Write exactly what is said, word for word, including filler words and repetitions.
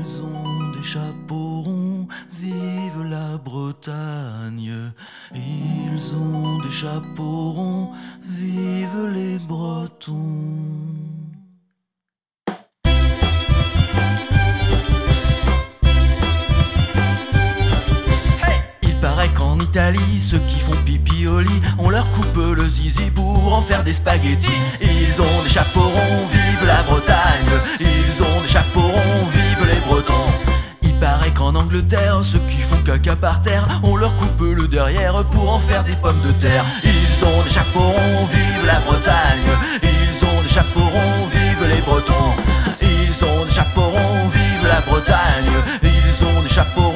Ils ont des chapeaux ronds, vive la Bretagne. Ils ont des chapeaux ronds, vive les Bretons. En Italie, ceux qui font pipi au lit, on leur coupe le zizi pour en faire des spaghettis. Ils ont des chapeaux ronds, vive la Bretagne. Ils ont des chapeaux ronds, vive les Bretons. Il paraît qu'en Angleterre, ceux qui font caca par terre, on leur coupe le derrière pour en faire des pommes de terre. Ils ont des chapeaux ronds, vive la Bretagne. Ils ont des chapeaux ronds, vive les Bretons. Ils ont des chapeaux ronds, vive la Bretagne. Ils ont des chapeaux ronds,